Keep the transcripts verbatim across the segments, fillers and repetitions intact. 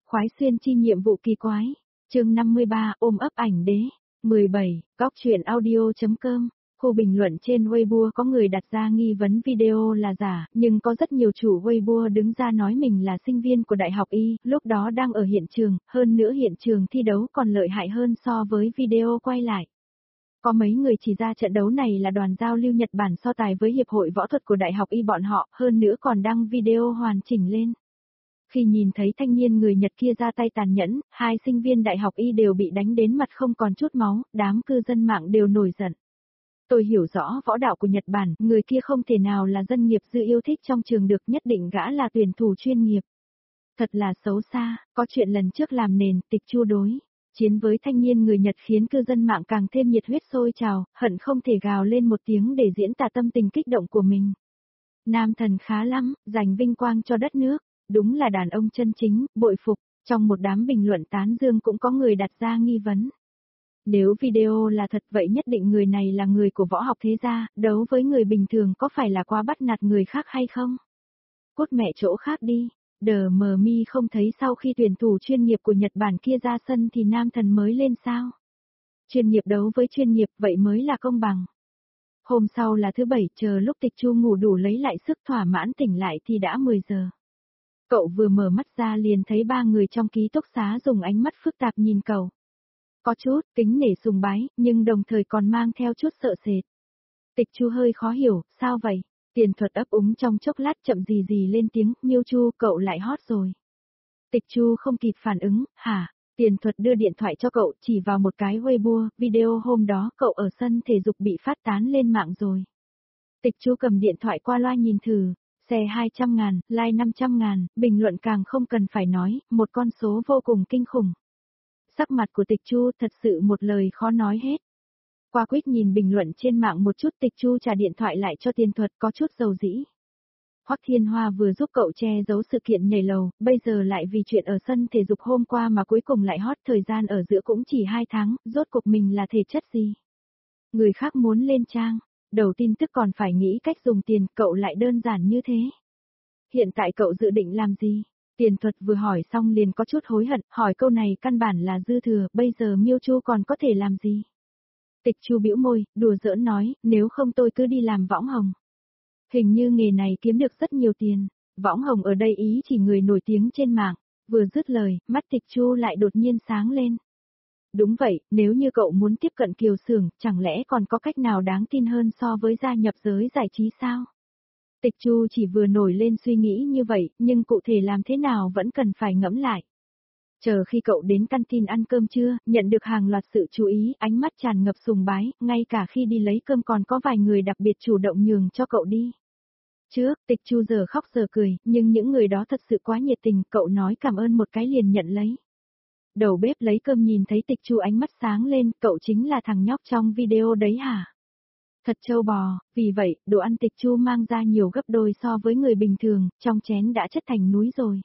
Khoái xuyên chi nhiệm vụ kỳ quái. Chương năm mươi ba, ôm ấp ảnh đế. mười bảy, góc truyện audio.com. Khu bình luận trên Weibo có người đặt ra nghi vấn video là giả, nhưng có rất nhiều chủ Weibo đứng ra nói mình là sinh viên của Đại học Y, lúc đó đang ở hiện trường, hơn nữa hiện trường thi đấu còn lợi hại hơn so với video quay lại. Có mấy người chỉ ra trận đấu này là đoàn giao lưu Nhật Bản so tài với Hiệp hội Võ thuật của Đại học Y bọn họ, hơn nữa còn đăng video hoàn chỉnh lên. Khi nhìn thấy thanh niên người Nhật kia ra tay tàn nhẫn, hai sinh viên Đại học Y đều bị đánh đến mặt không còn chút máu, đám cư dân mạng đều nổi giận. Tôi hiểu rõ võ đạo của Nhật Bản, người kia không thể nào là dân nghiệp dư yêu thích trong trường được, nhất định gã là tuyển thủ chuyên nghiệp. Thật là xấu xa, có chuyện lần trước làm nền, Tịch Chu đối chiến với thanh niên người Nhật khiến cư dân mạng càng thêm nhiệt huyết sôi trào, hận không thể gào lên một tiếng để diễn tả tâm tình kích động của mình. Nam thần khá lắm, giành vinh quang cho đất nước, đúng là đàn ông chân chính, bội phục. Trong một đám bình luận tán dương cũng có người đặt ra nghi vấn. Nếu video là thật vậy nhất định người này là người của võ học thế gia, đấu với người bình thường có phải là quá bắt nạt người khác hay không? Cút mẹ chỗ khác đi. Đờ mờ mi không thấy sau khi tuyển thủ chuyên nghiệp của Nhật Bản kia ra sân thì nam thần mới lên sao? Chuyên nghiệp đấu với chuyên nghiệp vậy mới là công bằng. Hôm sau là thứ bảy, chờ lúc Tịch Chu ngủ đủ lấy lại sức thỏa mãn tỉnh lại thì đã mười giờ. Cậu vừa mở mắt ra liền thấy ba người trong ký túc xá dùng ánh mắt phức tạp nhìn cậu. Có chút kính nể sùng bái, nhưng đồng thời còn mang theo chút sợ sệt. Tịch Chu hơi khó hiểu, sao vậy? Tiền Thuật ấp úng trong chốc lát chậm gì gì lên tiếng, Miêu Chu, cậu lại hot rồi. Tịch Chu không kịp phản ứng, hả? Tiền Thuật đưa điện thoại cho cậu, chỉ vào một cái Weibo, video hôm đó cậu ở sân thể dục bị phát tán lên mạng rồi. Tịch Chu cầm điện thoại qua loa nhìn thử, share hai trăm ngàn, like năm trăm ngàn, bình luận càng không cần phải nói, một con số vô cùng kinh khủng. Sắc mặt của Tịch Chu thật sự một lời khó nói hết. Qua quýt nhìn bình luận trên mạng một chút, Tịch Chu trả điện thoại lại cho Tiền Thuật có chút dầu dĩ. Hoắc Thiên Hoa vừa giúp cậu che giấu sự kiện nhảy lầu, bây giờ lại vì chuyện ở sân thể dục hôm qua mà cuối cùng lại hot, thời gian ở giữa cũng chỉ hai tháng, rốt cuộc mình là thể chất gì? Người khác muốn lên trang, đầu tin tức còn phải nghĩ cách dùng tiền, cậu lại đơn giản như thế. Hiện tại cậu dự định làm gì? Tiền Thuật vừa hỏi xong liền có chút hối hận, hỏi câu này căn bản là dư thừa, bây giờ Miêu Chu còn có thể làm gì? Tịch Chu bĩu môi, đùa giỡn nói, nếu không tôi cứ đi làm võng hồng. Hình như nghề này kiếm được rất nhiều tiền, võng hồng ở đây ý chỉ người nổi tiếng trên mạng. Vừa dứt lời, mắt Tịch Chu lại đột nhiên sáng lên. Đúng vậy, nếu như cậu muốn tiếp cận Kiều Xưởng, chẳng lẽ còn có cách nào đáng tin hơn so với gia nhập giới giải trí sao? Tịch Chu chỉ vừa nổi lên suy nghĩ như vậy, nhưng cụ thể làm thế nào vẫn cần phải ngẫm lại. Chờ khi cậu đến canteen ăn cơm trưa, nhận được hàng loạt sự chú ý, ánh mắt tràn ngập sùng bái, ngay cả khi đi lấy cơm còn có vài người đặc biệt chủ động nhường cho cậu đi. Trước, Tịch Chu giờ khóc giờ cười, nhưng những người đó thật sự quá nhiệt tình, cậu nói cảm ơn một cái liền nhận lấy. Đầu bếp lấy cơm nhìn thấy Tịch Chu ánh mắt sáng lên, cậu chính là thằng nhóc trong video đấy hả? Thật trâu bò, vì vậy, đồ ăn Tịch Chu mang ra nhiều gấp đôi so với người bình thường, trong chén đã chất thành núi rồi.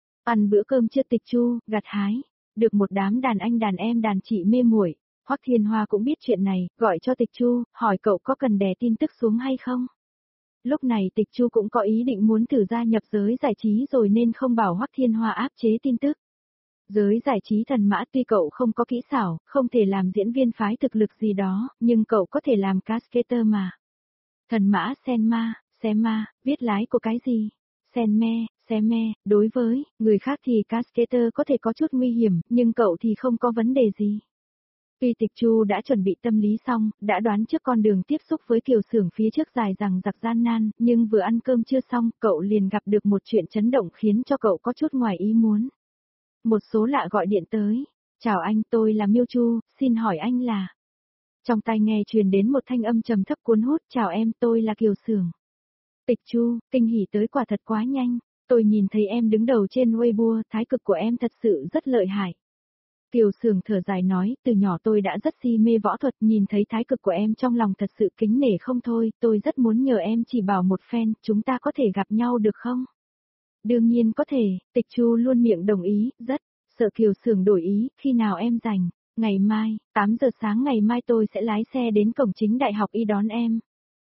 Ăn bữa cơm chưa Tịch Chu, gặt hái, được một đám đàn anh đàn em đàn chị mê muội. Hoắc Thiên Hoa cũng biết chuyện này, gọi cho Tịch Chu, hỏi cậu có cần đè tin tức xuống hay không. Lúc này Tịch Chu cũng có ý định muốn thử gia nhập giới giải trí rồi nên không bảo Hoắc Thiên Hoa áp chế tin tức. Giới giải trí thần mã tuy cậu không có kỹ xảo, không thể làm diễn viên phái thực lực gì đó, nhưng cậu có thể làm cascader mà. Thần mã Senma, Senma, viết lái của cái gì? Senme, Seme, đối với người khác thì cascader có thể có chút nguy hiểm, nhưng cậu thì không có vấn đề gì. Tuy Tịch Chu đã chuẩn bị tâm lý xong, đã đoán trước con đường tiếp xúc với Kiều Xưởng phía trước dài rằng giặc gian nan, nhưng vừa ăn cơm chưa xong, cậu liền gặp được một chuyện chấn động khiến cho cậu có chút ngoài ý muốn. Một số lạ gọi điện tới. Chào anh, tôi là Miêu Chu, xin hỏi anh là... Trong tai nghe truyền đến một thanh âm trầm thấp cuốn hút, chào em, tôi là Kiều Xưởng. Tịch Chu, kinh hỉ tới quả thật quá nhanh, tôi nhìn thấy em đứng đầu trên Weibo, thái cực của em thật sự rất lợi hại. Kiều Xưởng thở dài nói, từ nhỏ tôi đã rất si mê võ thuật, nhìn thấy thái cực của em trong lòng thật sự kính nể không thôi, tôi rất muốn nhờ em chỉ bảo một phen, chúng ta có thể gặp nhau được không? Đương nhiên có thể, Tịch Chu luôn miệng đồng ý, rất, sợ Kiều Xưởng đổi ý, khi nào em rảnh, ngày mai, tám giờ sáng ngày mai tôi sẽ lái xe đến cổng chính Đại học Y đón em.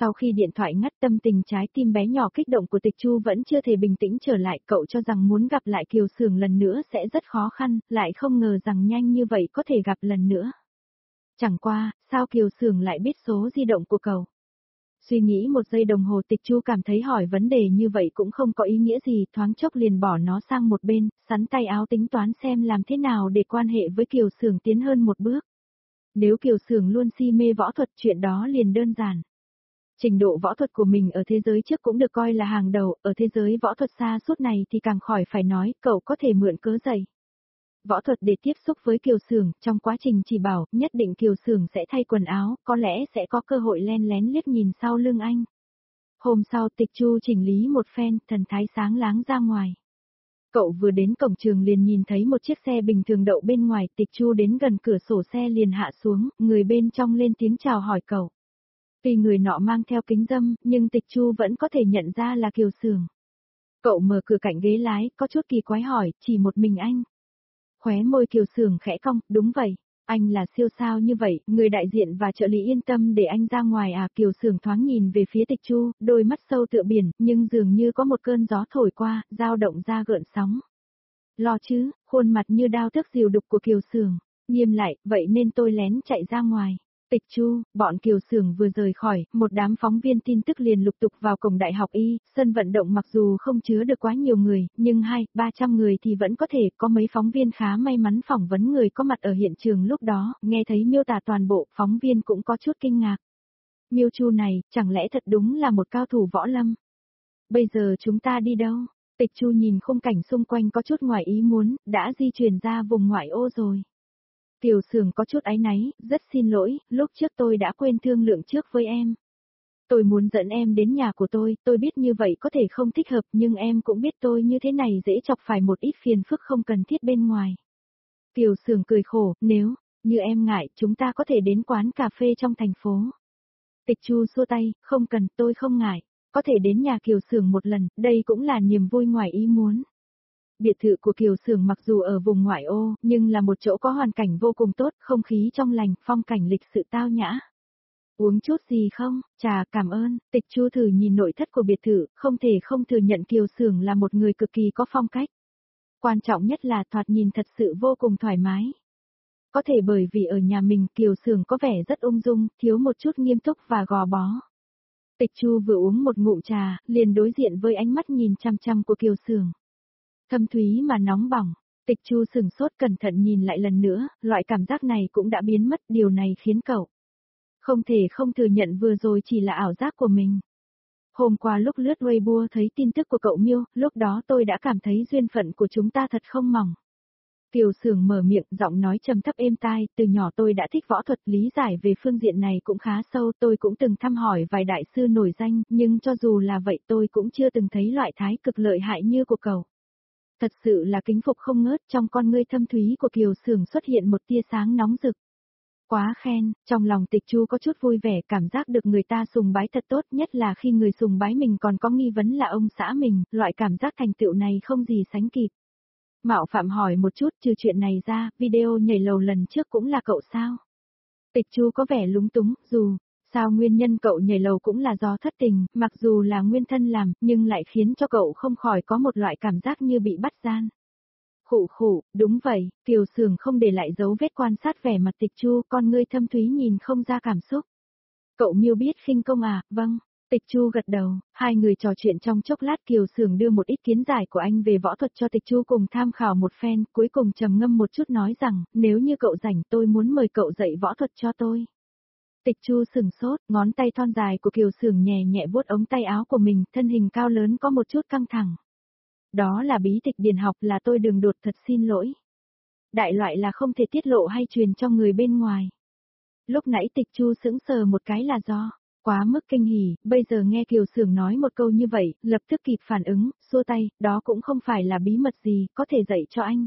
Sau khi điện thoại ngắt, tâm tình trái tim bé nhỏ kích động của Tịch Chu vẫn chưa thể bình tĩnh trở lại, cậu cho rằng muốn gặp lại Kiều Sường lần nữa sẽ rất khó khăn, lại không ngờ rằng nhanh như vậy có thể gặp lần nữa. Chẳng qua, sao Kiều Sường lại biết số di động của cậu? Suy nghĩ một giây đồng hồ, Tịch Chu cảm thấy hỏi vấn đề như vậy cũng không có ý nghĩa gì, thoáng chốc liền bỏ nó sang một bên, sắn tay áo tính toán xem làm thế nào để quan hệ với Kiều Sường tiến hơn một bước. Nếu Kiều Sường luôn si mê võ thuật, chuyện đó liền đơn giản. Trình độ võ thuật của mình ở thế giới trước cũng được coi là hàng đầu, ở thế giới võ thuật xa suốt này thì càng khỏi phải nói, cậu có thể mượn cớ dạy võ thuật để tiếp xúc với Kiều Sường, trong quá trình chỉ bảo, nhất định Kiều Sường sẽ thay quần áo, có lẽ sẽ có cơ hội len lén liếc nhìn sau lưng anh. Hôm sau, Tịch Chu chỉnh lý một phen, thần thái sáng láng ra ngoài. Cậu vừa đến cổng trường liền nhìn thấy một chiếc xe bình thường đậu bên ngoài, Tịch Chu đến gần cửa sổ xe liền hạ xuống, người bên trong lên tiếng chào hỏi cậu. Tuy người nọ mang theo kính râm, nhưng Tịch Chu vẫn có thể nhận ra là Kiều Sường. Cậu mở cửa cạnh ghế lái, có chút kỳ quái hỏi, chỉ một mình anh. Khóe môi Kiều Sường khẽ cong, đúng vậy, anh là siêu sao như vậy, người đại diện và trợ lý yên tâm để anh ra ngoài à? Kiều Sường thoáng nhìn về phía Tịch Chu, đôi mắt sâu tựa biển, nhưng dường như có một cơn gió thổi qua, dao động ra gợn sóng. Lo chứ, khuôn mặt như đao tức dìu đục của Kiều Sường, nghiêm lại, vậy nên tôi lén chạy ra ngoài. Tịch Chu, bọn Kiều Sường vừa rời khỏi, một đám phóng viên tin tức liền lục tục vào cổng đại học Y, sân vận động mặc dù không chứa được quá nhiều người, nhưng hai, ba trăm người thì vẫn có thể, có mấy phóng viên khá may mắn phỏng vấn người có mặt ở hiện trường lúc đó, nghe thấy miêu tả toàn bộ, phóng viên cũng có chút kinh ngạc. Miêu Chu này, chẳng lẽ thật đúng là một cao thủ võ lâm? Bây giờ chúng ta đi đâu? Tịch Chu nhìn khung cảnh xung quanh có chút ngoài ý muốn, đã di chuyển ra vùng ngoại ô rồi. Kiều Sường có chút áy náy, rất xin lỗi, lúc trước tôi đã quên thương lượng trước với em. Tôi muốn dẫn em đến nhà của tôi, tôi biết như vậy có thể không thích hợp nhưng em cũng biết tôi như thế này dễ chọc phải một ít phiền phức không cần thiết bên ngoài. Kiều Sường cười khổ, nếu, như em ngại, chúng ta có thể đến quán cà phê trong thành phố. Tịch Chu xua tay, không cần, tôi không ngại, có thể đến nhà Kiều Sường một lần, đây cũng là niềm vui ngoài ý muốn. Biệt thự của Kiều Sường mặc dù ở vùng ngoại ô, nhưng là một chỗ có hoàn cảnh vô cùng tốt, không khí trong lành, phong cảnh lịch sự tao nhã. Uống chút gì không? Trà, cảm ơn. Tịch Chu thử nhìn nội thất của biệt thự, không thể không thừa nhận Kiều Sường là một người cực kỳ có phong cách. Quan trọng nhất là thoạt nhìn thật sự vô cùng thoải mái. Có thể bởi vì ở nhà mình Kiều Sường có vẻ rất ung dung, thiếu một chút nghiêm túc và gò bó. Tịch Chu vừa uống một ngụm trà, liền đối diện với ánh mắt nhìn chăm chăm của Kiều Sường. Thâm thúy mà nóng bỏng, Tịch Chu sừng sốt cẩn thận nhìn lại lần nữa, loại cảm giác này cũng đã biến mất, điều này khiến cậu không thể không thừa nhận vừa rồi chỉ là ảo giác của mình. Hôm qua lúc lướt Weibo thấy tin tức của cậu Miêu, lúc đó tôi đã cảm thấy duyên phận của chúng ta thật không mỏng. Kiều Sường mở miệng, giọng nói trầm thấp êm tai, từ nhỏ tôi đã thích võ thuật, lý giải về phương diện này cũng khá sâu, tôi cũng từng thăm hỏi vài đại sư nổi danh, nhưng cho dù là vậy tôi cũng chưa từng thấy loại thái cực lợi hại như của cậu. Thật sự là kính phục không ngớt, trong con ngươi thâm thúy của Kiều Sường xuất hiện một tia sáng nóng rực. Quá khen, trong lòng Tịch Chu có chút vui vẻ, cảm giác được người ta sùng bái thật tốt, nhất là khi người sùng bái mình còn có nghi vấn là ông xã mình, loại cảm giác thành tựu này không gì sánh kịp. Mạo phạm hỏi một chút, trừ chuyện này ra, video nhảy lầu lần trước cũng là cậu sao? Tịch Chu có vẻ lúng túng, dù sao nguyên nhân cậu nhảy lầu cũng là do thất tình, mặc dù là nguyên thân làm, nhưng lại khiến cho cậu không khỏi có một loại cảm giác như bị bắt gian. Khụ khụ, đúng vậy, Kiều Sường không để lại dấu vết quan sát vẻ mặt Tịch Chu, con ngươi thâm thúy nhìn không ra cảm xúc. Cậu Miêu biết khinh công à? Vâng. Tịch Chu gật đầu, hai người trò chuyện trong chốc lát, Kiều Sường đưa một ít kiến giải của anh về võ thuật cho Tịch Chu cùng tham khảo một phen, cuối cùng trầm ngâm một chút nói rằng, nếu như cậu rảnh tôi muốn mời cậu dạy võ thuật cho tôi. Tịch Chu sừng sốt, ngón tay thon dài của Kiều Sường nhẹ nhẹ vuốt ống tay áo của mình, thân hình cao lớn có một chút căng thẳng. Đó là bí tịch điển học, là tôi đường đột, thật xin lỗi. Đại loại là không thể tiết lộ hay truyền cho người bên ngoài. Lúc nãy Tịch Chu sững sờ một cái là do quá mức kinh hỉ, bây giờ nghe Kiều Sường nói một câu như vậy, lập tức kịp phản ứng, xua tay, đó cũng không phải là bí mật gì, có thể dạy cho anh.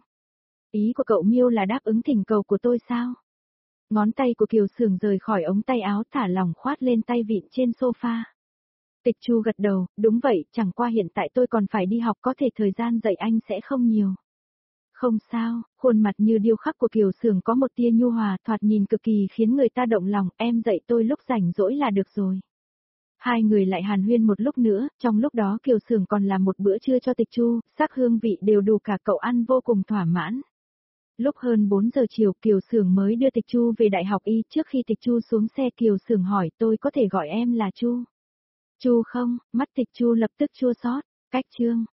Ý của cậu Miêu là đáp ứng thỉnh cầu của tôi sao? Ngón tay của Kiều Sường rời khỏi ống tay áo, thả lỏng khoát lên tay vịn trên sofa. Tịch Chu gật đầu, đúng vậy, chẳng qua hiện tại tôi còn phải đi học, có thể thời gian dạy anh sẽ không nhiều. Không sao, khuôn mặt như điêu khắc của Kiều Sường có một tia nhu hòa, thoạt nhìn cực kỳ khiến người ta động lòng, em dạy tôi lúc rảnh rỗi là được rồi. Hai người lại hàn huyên một lúc nữa, trong lúc đó Kiều Xưởng còn làm một bữa trưa cho Tịch Chu, sắc hương vị đều đủ cả cậu ăn vô cùng thỏa mãn. Lúc hơn bốn giờ chiều Kiều Xưởng mới đưa Tịch Chu về Đại học Y, trước khi Tịch Chu xuống xe Kiều Xưởng hỏi tôi có thể gọi em là Chu. Chu không, mắt Tịch Chu lập tức chua xót, cách chương.